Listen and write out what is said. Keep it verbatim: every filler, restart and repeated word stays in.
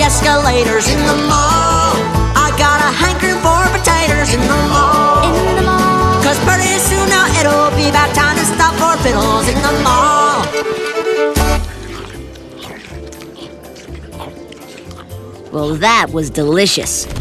escalators in the mall. I got a hankering for potatoes in the mall. In the mall. Cause pretty soon now it'll be about time to stop for fiddles in the mall. Well, that was delicious.